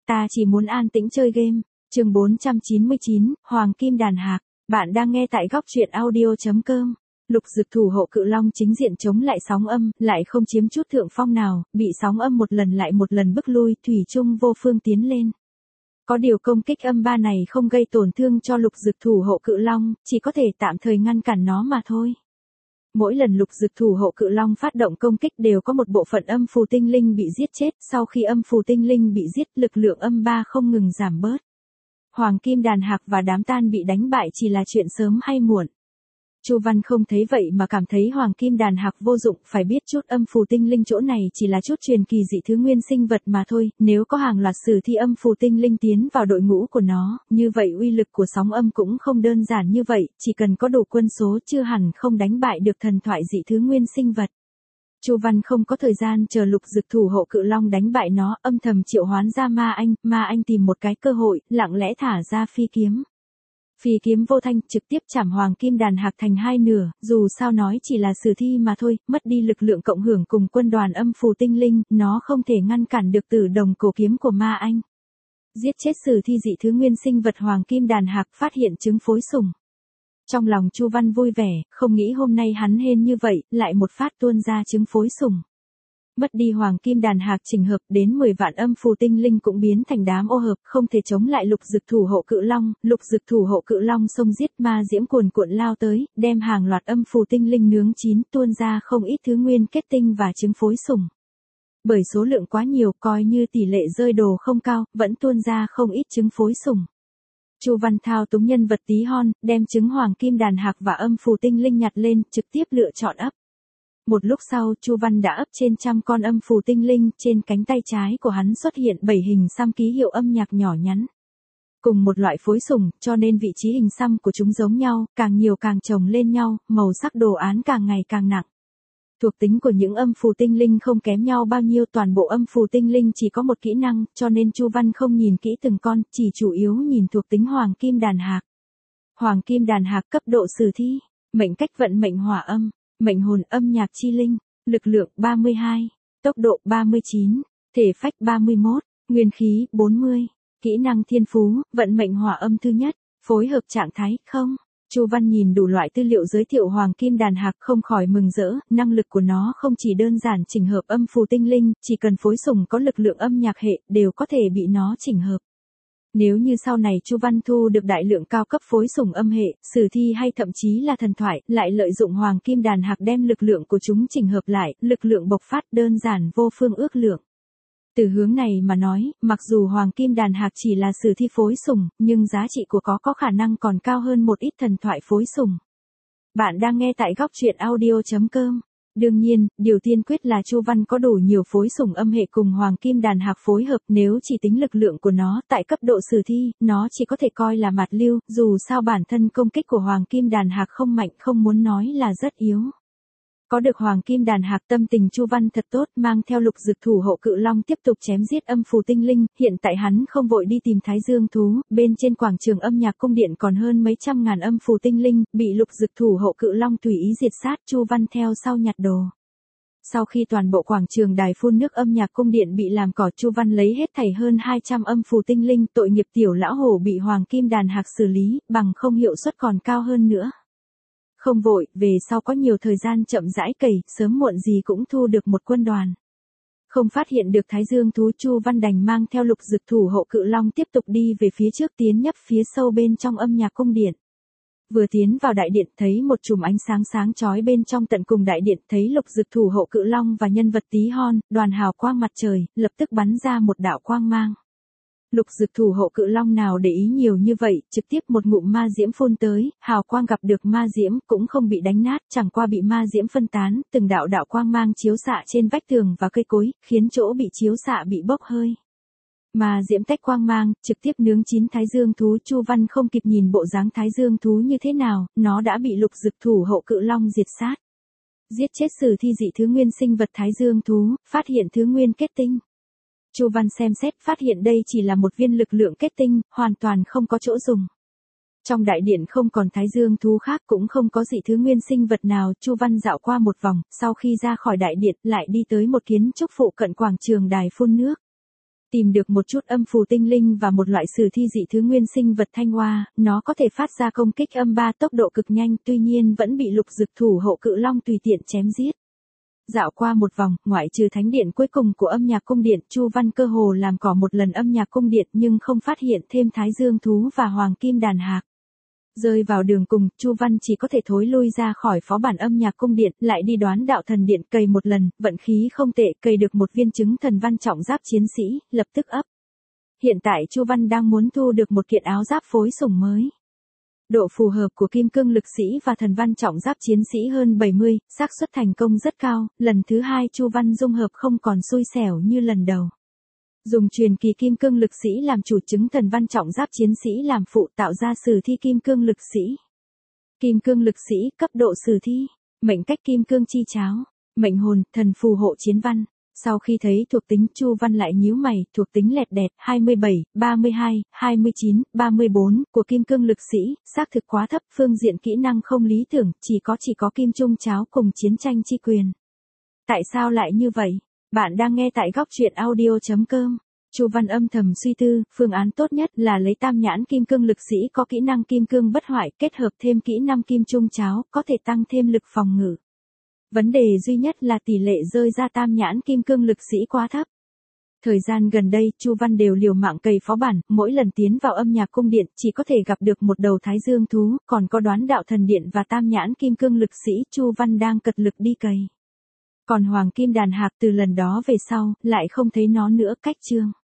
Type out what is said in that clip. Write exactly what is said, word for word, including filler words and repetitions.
ta chỉ muốn an tĩnh chơi game. Chương bốn trăm chín mươi chín, Hoàng Kim Đàn Hạc. Bạn đang nghe tại góc truyện audio chấm com. Lục Dực thủ hộ cự long chính diện chống lại sóng âm, lại không chiếm chút thượng phong nào, bị sóng âm một lần lại một lần bức lui, thủy chung vô phương tiến lên. Có điều công kích âm ba này không gây tổn thương cho Lục Dực thủ hộ cự long, chỉ có thể tạm thời ngăn cản nó mà thôi. Mỗi lần Lục Dực thủ hộ cự long phát động công kích đều có một bộ phận âm phù tinh linh bị giết chết, sau khi âm phù tinh linh bị giết, lực lượng âm ba không ngừng giảm bớt. Hoàng Kim Đàn Hạc và đám tan bị đánh bại chỉ là chuyện sớm hay muộn. Chu Văn không thấy vậy mà cảm thấy Hoàng Kim Đàn Hạc vô dụng, phải biết chút âm phù tinh linh chỗ này chỉ là chút truyền kỳ dị thứ nguyên sinh vật mà thôi, nếu có hàng loạt sử thi âm phù tinh linh tiến vào đội ngũ của nó, như vậy uy lực của sóng âm cũng không đơn giản như vậy, chỉ cần có đủ quân số chưa hẳn không đánh bại được thần thoại dị thứ nguyên sinh vật. Chu Văn không có thời gian chờ Lục Dực thủ hộ cự long đánh bại nó, âm thầm triệu hoán ra Ma Anh, Ma Anh tìm một cái cơ hội, lặng lẽ thả ra phi kiếm. Phi kiếm vô thanh trực tiếp chảm Hoàng Kim Đàn Hạc thành hai nửa, dù sao nói chỉ là sử thi mà thôi, mất đi lực lượng cộng hưởng cùng quân đoàn âm phù tinh linh, nó không thể ngăn cản được tử đồng cổ kiếm của Ma Anh. Giết chết sử thi dị thứ nguyên sinh vật Hoàng Kim Đàn Hạc, phát hiện trứng phối sủng. Trong lòng Chu Văn vui vẻ, không nghĩ hôm nay hắn hên như vậy, lại một phát tuôn ra trứng phối sủng. Mất đi Hoàng Kim Đàn Hạc chỉnh hợp, đến mười vạn âm phù tinh linh cũng biến thành đám ô hợp, không thể chống lại Lục Dực thủ hộ cự long. Lục Dực thủ hộ cự long xông giết, ma diễm cuồn cuộn lao tới, đem hàng loạt âm phù tinh linh nướng chín, tuôn ra không ít thứ nguyên kết tinh và trứng phối sủng. Bởi số lượng quá nhiều, coi như tỷ lệ rơi đồ không cao, vẫn tuôn ra không ít trứng phối sủng. Chu Văn thao túng nhân vật tí hon, đem trứng Hoàng Kim Đàn Hạc và âm phù tinh linh nhặt lên, trực tiếp lựa chọn ấp. Một lúc sau, Chu Văn đã ấp trên trăm con âm phù tinh linh, trên cánh tay trái của hắn xuất hiện bảy hình xăm ký hiệu âm nhạc nhỏ nhắn. Cùng một loại phối sủng, cho nên vị trí hình xăm của chúng giống nhau, càng nhiều càng chồng lên nhau, màu sắc đồ án càng ngày càng nặng. Thuộc tính của những âm phù tinh linh không kém nhau bao nhiêu, toàn bộ âm phù tinh linh chỉ có một kỹ năng, cho nên Chu Văn không nhìn kỹ từng con, chỉ chủ yếu nhìn thuộc tính Hoàng Kim Đàn Hạc. Hoàng Kim Đàn Hạc cấp độ sử thi, mệnh cách vận mệnh hỏa âm, mệnh hồn âm nhạc chi linh, lực lượng ba mươi hai, tốc độ ba mươi chín, thể phách ba mươi mốt, nguyên khí bốn mươi, kỹ năng thiên phú, vận mệnh hỏa âm thứ nhất, phối hợp trạng thái, không. Chu Văn nhìn đủ loại tư liệu giới thiệu Hoàng Kim Đàn Hạc không khỏi mừng rỡ, năng lực của nó không chỉ đơn giản chỉnh hợp âm phù tinh linh, chỉ cần phối sủng có lực lượng âm nhạc hệ, đều có thể bị nó chỉnh hợp. Nếu như sau này Chu Văn thu được đại lượng cao cấp phối sủng âm hệ, sử thi hay thậm chí là thần thoại, lại lợi dụng Hoàng Kim Đàn Hạc đem lực lượng của chúng chỉnh hợp lại, lực lượng bộc phát đơn giản vô phương ước lượng. Từ hướng này mà nói, mặc dù Hoàng Kim Đàn Hạc chỉ là sử thi phối sủng, nhưng giá trị của có có khả năng còn cao hơn một ít thần thoại phối sủng. Bạn đang nghe tại góc truyện audio chấm com. Đương nhiên, điều tiên quyết là Chu Văn có đủ nhiều phối sủng âm hệ cùng Hoàng Kim Đàn Hạc phối hợp, nếu chỉ tính lực lượng của nó, tại cấp độ sử thi, nó chỉ có thể coi là mạt lưu, dù sao bản thân công kích của Hoàng Kim Đàn Hạc không mạnh, không muốn nói là rất yếu. Có được Hoàng Kim Đàn Hạc, tâm tình Chu Văn thật tốt, mang theo Lục Dực thủ hộ cự long tiếp tục chém giết âm phù tinh linh, hiện tại hắn không vội đi tìm Thái Dương thú, bên trên quảng trường âm nhạc cung điện còn hơn mấy trăm ngàn âm phù tinh linh, bị Lục Dực thủ hộ cự long tùy ý diệt sát, Chu Văn theo sau nhặt đồ. Sau khi toàn bộ quảng trường đài phun nước âm nhạc cung điện bị làm cỏ, Chu Văn lấy hết thảy hơn hai trăm âm phù tinh linh, tội nghiệp tiểu lão hổ bị Hoàng Kim Đàn Hạc xử lý, bằng không hiệu suất còn cao hơn nữa. Không vội, về sau có nhiều thời gian chậm rãi cày, sớm muộn gì cũng thu được một quân đoàn. Không phát hiện được Thái Dương thú, Chu Văn đành mang theo Lục Dực thủ hộ cự long tiếp tục đi về phía trước, tiến nhấp phía sâu bên trong âm nhạc cung điện. Vừa tiến vào đại điện, thấy một chùm ánh sáng sáng chói bên trong tận cùng đại điện, thấy Lục Dực thủ hộ cự long và nhân vật tí hon, đoàn hào quang mặt trời, lập tức bắn ra một đạo quang mang. Lục Dực thủ hộ cự long nào để ý nhiều như vậy, trực tiếp một ngụm ma diễm phun tới, hào quang gặp được ma diễm cũng không bị đánh nát, chẳng qua bị ma diễm phân tán, từng đạo đạo quang mang chiếu xạ trên vách tường và cây cối, khiến chỗ bị chiếu xạ bị bốc hơi. Ma diễm tách quang mang, trực tiếp nướng chín Thái Dương thú. Chu Văn không kịp nhìn bộ dáng Thái Dương thú như thế nào, nó đã bị Lục Dực thủ hộ cự long diệt sát. Giết chết sử thi dị thứ nguyên sinh vật Thái Dương thú, phát hiện thứ nguyên kết tinh. Chu Văn xem xét, phát hiện đây chỉ là một viên lực lượng kết tinh, hoàn toàn không có chỗ dùng. Trong đại điện không còn Thái Dương thú khác, cũng không có dị thứ nguyên sinh vật nào. Chu Văn dạo qua một vòng, sau khi ra khỏi đại điện, lại đi tới một kiến trúc phụ cận quảng trường đài phun nước. Tìm được một chút âm phù tinh linh và một loại sử thi dị thứ nguyên sinh vật thanh hoa, nó có thể phát ra công kích âm ba tốc độ cực nhanh, tuy nhiên vẫn bị lục dực thủ hộ cự long tùy tiện chém giết. Dạo qua một vòng, ngoại trừ thánh điện cuối cùng của âm nhạc cung điện, Chu Văn cơ hồ làm cỏ một lần âm nhạc cung điện nhưng không phát hiện thêm thái dương thú và hoàng kim đàn hạc. Rơi vào đường cùng, Chu Văn chỉ có thể thối lui ra khỏi phó bản âm nhạc cung điện, lại đi đoán đạo thần điện cày một lần, vận khí không tệ, cày được một viên chứng thần văn trọng giáp chiến sĩ, lập tức ấp. Hiện tại Chu Văn đang muốn thu được một kiện áo giáp phối sủng mới. Độ phù hợp của kim cương lực sĩ và thần văn trọng giáp chiến sĩ hơn bảy mươi, xác suất thành công rất cao, lần thứ hai Chu Văn dung hợp không còn xui xẻo như lần đầu. Dùng truyền kỳ kim cương lực sĩ làm chủ chứng thần văn trọng giáp chiến sĩ làm phụ tạo ra sử thi kim cương lực sĩ. Kim cương lực sĩ, cấp độ sử thi, mệnh cách kim cương chi cháo, mệnh hồn, thần phù hộ chiến văn. Sau khi thấy thuộc tính, Chu Văn lại nhíu mày, thuộc tính lẹt đẹt hai mươi bảy, ba mươi hai, hai mươi chín, ba mươi bốn của kim cương lực sĩ, xác thực quá thấp, phương diện kỹ năng không lý tưởng, chỉ có chỉ có kim trung cháo cùng chiến tranh chi quyền. Tại sao lại như vậy? Bạn đang nghe tại góc truyện audio chấm com. Chu Văn âm thầm suy tư, phương án tốt nhất là lấy tam nhãn kim cương lực sĩ có kỹ năng kim cương bất hoại, kết hợp thêm kỹ năng kim trung cháo, có thể tăng thêm lực phòng ngự. Vấn đề duy nhất là tỷ lệ rơi ra tam nhãn kim cương lực sĩ quá thấp. Thời gian gần đây, Chu Văn đều liều mạng cày phó bản, mỗi lần tiến vào âm nhạc cung điện chỉ có thể gặp được một đầu thái dương thú, còn có đoán đạo thần điện và tam nhãn kim cương lực sĩ, Chu Văn đang cật lực đi cày. Còn hoàng kim đàn hạc từ lần đó về sau, lại không thấy nó nữa, cách chương.